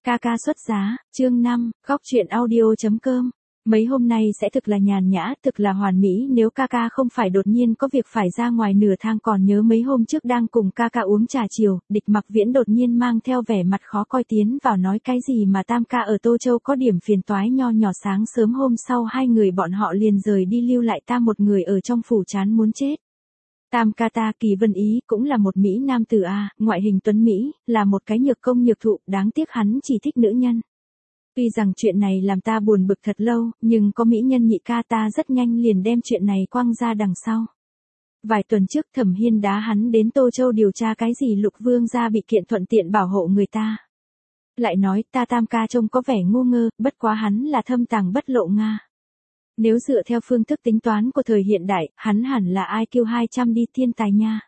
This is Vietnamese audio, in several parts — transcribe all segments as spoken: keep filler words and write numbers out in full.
Ca ca xuất giá, chương năm, góc truyện audio chấm com. Mấy hôm nay sẽ thực là nhàn nhã, thực là hoàn mỹ nếu ca ca không phải đột nhiên có việc phải ra ngoài nửa tháng. Còn nhớ mấy hôm trước đang cùng ca ca uống trà chiều, Địch Mặc Viễn đột nhiên mang theo vẻ mặt khó coi tiến vào nói cái gì mà tam ca ở Tô Châu có điểm phiền toái nho nhỏ. Sáng sớm hôm sau hai người bọn họ liền rời đi, lưu lại ta một người ở trong phủ chán muốn chết. Tam ca ta Kỳ Vân Ý cũng là một Mỹ nam tử a, ngoại hình tuấn Mỹ, là một cái nhược công nhược thụ, đáng tiếc hắn chỉ thích nữ nhân. Tuy rằng chuyện này làm ta buồn bực thật lâu, nhưng có mỹ nhân nhị ca ta rất nhanh liền đem chuyện này quăng ra đằng sau. Vài tuần trước Thẩm Hiên đá hắn đến Tô Châu điều tra cái gì Lục Vương gia bị kiện thuận tiện bảo hộ người ta. Lại nói ta tam ca trông có vẻ ngu ngơ, bất quá hắn là thâm tàng bất lộ Nga. Nếu dựa theo phương thức tính toán của thời hiện đại, hắn hẳn là I Q hai trăm đi thiên tài nha.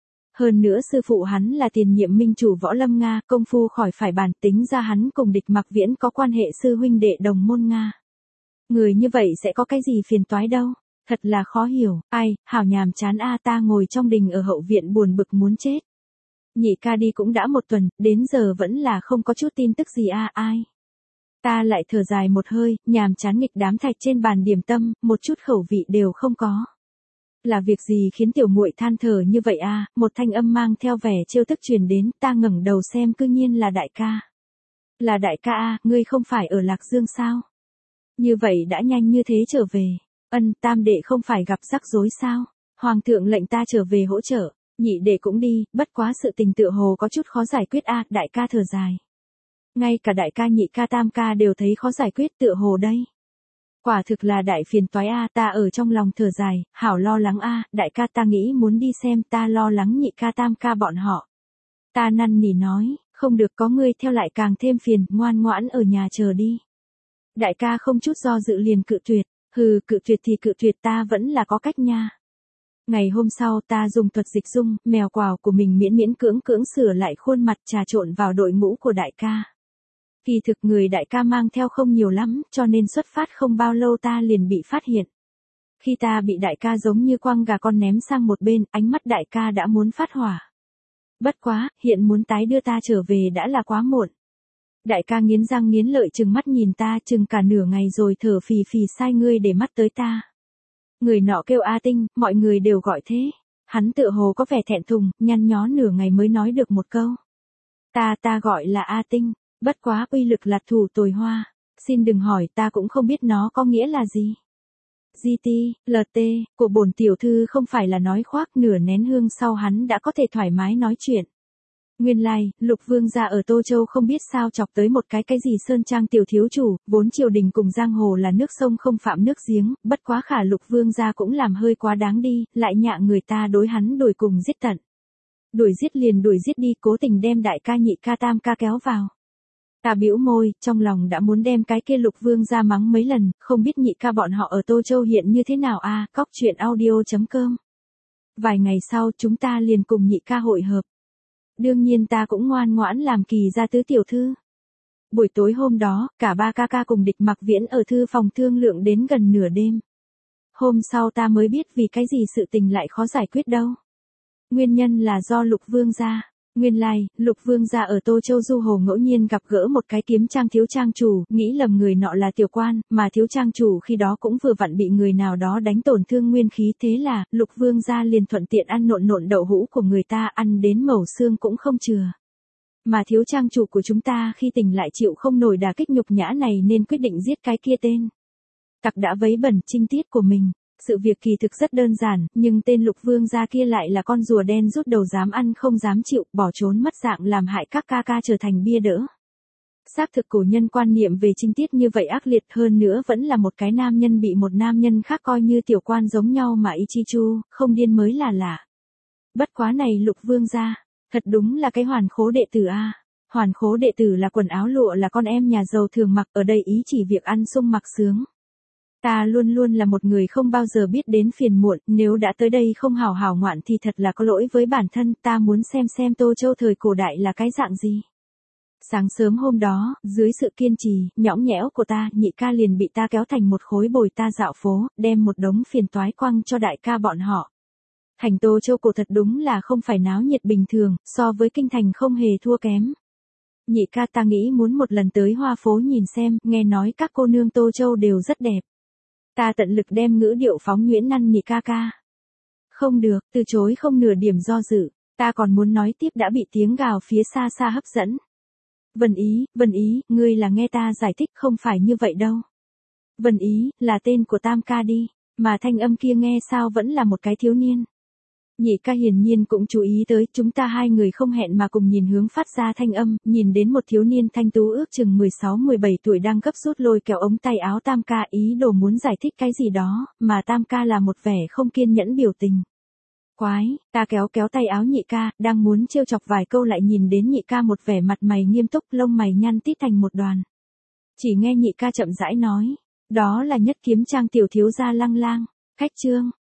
Hơn nữa sư phụ hắn là tiền nhiệm minh chủ võ lâm Nga, công phu khỏi phải bàn, tính ra hắn cùng Địch Mặc Viễn có quan hệ sư huynh đệ đồng môn Nga. Người như vậy sẽ có cái gì phiền toái đâu, thật là khó hiểu, ai, hảo nhàm chán a. Ta ngồi trong đình ở hậu viện buồn bực muốn chết. Nhị ca đi cũng đã một tuần, đến giờ vẫn là không có chút tin tức gì a. Ai. Ta lại thở dài một hơi, nhàm chán nghịch đám thạch trên bàn điểm tâm, một chút khẩu vị đều không có. Là việc gì khiến tiểu muội than thở như vậy a? Một thanh âm mang theo vẻ trêu tức truyền đến, ta ngẩng đầu xem cư nhiên là đại ca. Là đại ca a, ngươi không phải ở Lạc Dương sao? Như vậy đã nhanh như thế trở về. Ân, tam đệ không phải gặp rắc rối sao? Hoàng thượng lệnh ta trở về hỗ trợ, nhị đệ cũng đi, bất quá sự tình tựa hồ có chút khó giải quyết a. Đại ca thở dài. Ngay cả đại ca nhị ca tam ca đều thấy khó giải quyết tựa hồ đây. Quả thực là đại phiền toái a. Ta ở trong lòng thở dài, hảo lo lắng a. Đại ca ta nghĩ muốn đi xem, ta lo lắng nhị ca tam ca bọn họ. Ta năn nỉ nói, không được, có ngươi theo lại càng thêm phiền, ngoan ngoãn ở nhà chờ đi. Đại ca không chút do dự liền cự tuyệt, hừ, cự tuyệt thì cự tuyệt, ta vẫn là có cách nha. Ngày hôm sau ta dùng thuật dịch dung, mèo quào của mình miễn miễn cưỡng cưỡng sửa lại khuôn mặt, trà trộn vào đội ngũ của đại ca. Kỳ thực người đại ca mang theo không nhiều lắm, cho nên xuất phát không bao lâu ta liền bị phát hiện. Khi ta bị đại ca giống như quăng gà con ném sang một bên, ánh mắt đại ca đã muốn phát hỏa. Bất quá, hiện muốn tái đưa ta trở về đã là quá muộn. Đại ca nghiến răng nghiến lợi trừng mắt nhìn ta, chừng cả nửa ngày rồi thở phì phì sai ngươi để mắt tới ta. Người nọ kêu A Tinh, mọi người đều gọi thế. Hắn tựa hồ có vẻ thẹn thùng, nhăn nhó nửa ngày mới nói được một câu. Ta ta gọi là A Tinh. Bất quá uy lực là thủ tồi hoa, xin đừng hỏi, ta cũng không biết nó có nghĩa là gì. giê tê, lờ tê, của bổn tiểu thư không phải là nói khoác. Nửa nén hương sau hắn đã có thể thoải mái nói chuyện. Nguyên lai, like, Lục Vương gia ở Tô Châu không biết sao chọc tới một cái cái gì sơn trang tiểu thiếu chủ, vốn triều đình cùng giang hồ là nước sông không phạm nước giếng, bất quá khả Lục Vương gia cũng làm hơi quá đáng đi, lại nhạ người ta đối hắn đuổi cùng giết tận. Đuổi giết liền đuổi giết đi, cố tình đem đại ca nhị ca tam ca kéo vào. Ta bĩu môi, trong lòng đã muốn đem cái kia Lục Vương ra mắng mấy lần, không biết nhị ca bọn họ ở Tô Châu hiện như thế nào a. À, góc truyện audio chấm com. Vài ngày sau chúng ta liền cùng nhị ca hội hợp. Đương nhiên ta cũng ngoan ngoãn làm Kỳ gia tứ tiểu thư. Buổi tối hôm đó, cả ba ca ca cùng Địch Mặc Viễn ở thư phòng thương lượng đến gần nửa đêm. Hôm sau ta mới biết vì cái gì sự tình lại khó giải quyết đâu. Nguyên nhân là do Lục Vương gia. Nguyên lai, like, Lục Vương gia ở Tô Châu du hồ ngẫu nhiên gặp gỡ một cái kiếm trang thiếu trang chủ, nghĩ lầm người nọ là tiểu quan, mà thiếu trang chủ khi đó cũng vừa vặn bị người nào đó đánh tổn thương nguyên khí, thế là, Lục Vương gia liền thuận tiện ăn nộn nộn đậu hũ của người ta, ăn đến mẩu xương cũng không chừa. Mà thiếu trang chủ của chúng ta khi tỉnh lại chịu không nổi đả kích nhục nhã này nên quyết định giết cái kia tên tặc đã vấy bẩn trinh tiết của mình. Sự việc kỳ thực rất đơn giản, nhưng tên Lục Vương gia kia lại là con rùa đen rút đầu, dám ăn không dám chịu, bỏ trốn mất dạng làm hại các ca ca trở thành bia đỡ. Xác thực cổ nhân quan niệm về trinh tiết như vậy ác liệt, hơn nữa vẫn là một cái nam nhân bị một nam nhân khác coi như tiểu quan giống nhau mà Ichichu, không điên mới là lạ. Bất quá này Lục Vương gia, thật đúng là cái hoàn khố đệ tử a. Hoàn khố đệ tử là quần áo lụa là con em nhà giàu thường mặc, ở đây ý chỉ việc ăn sung mặc sướng. Ta luôn luôn là một người không bao giờ biết đến phiền muộn, nếu đã tới đây không hào hào ngoạn thì thật là có lỗi với bản thân, ta muốn xem xem Tô Châu thời cổ đại là cái dạng gì. Sáng sớm hôm đó, dưới sự kiên trì, nhõng nhẽo của ta, nhị ca liền bị ta kéo thành một khối bồi ta dạo phố, đem một đống phiền toái quăng cho đại ca bọn họ. Thành Tô Châu cổ thật đúng là không phải náo nhiệt bình thường, so với kinh thành không hề thua kém. Nhị ca ta nghĩ muốn một lần tới Hoa Phố nhìn xem, nghe nói các cô nương Tô Châu đều rất đẹp. Ta tận lực đem ngữ điệu phóng nhuyễn năn nỉ ca ca. Không được, từ chối không nửa điểm do dự, ta còn muốn nói tiếp đã bị tiếng gào phía xa xa hấp dẫn. Vân Ý, Vân Ý, ngươi là nghe ta giải thích không phải như vậy đâu. Vân Ý, là tên của tam ca đi, mà thanh âm kia nghe sao vẫn là một cái thiếu niên. Nhị ca hiển nhiên cũng chú ý tới, chúng ta hai người không hẹn mà cùng nhìn hướng phát ra thanh âm, nhìn đến một thiếu niên thanh tú ước chừng mười sáu mười bảy tuổi đang gấp rút lôi kéo ống tay áo tam ca, ý đồ muốn giải thích cái gì đó, mà tam ca là một vẻ không kiên nhẫn biểu tình. Quái, ta kéo kéo tay áo nhị ca, đang muốn trêu chọc vài câu lại nhìn đến nhị ca một vẻ mặt mày nghiêm túc, lông mày nhăn tít thành một đoàn. Chỉ nghe nhị ca chậm rãi nói, đó là Nhất Kiếm Trang tiểu thiếu gia Lăng Lang, khách trương.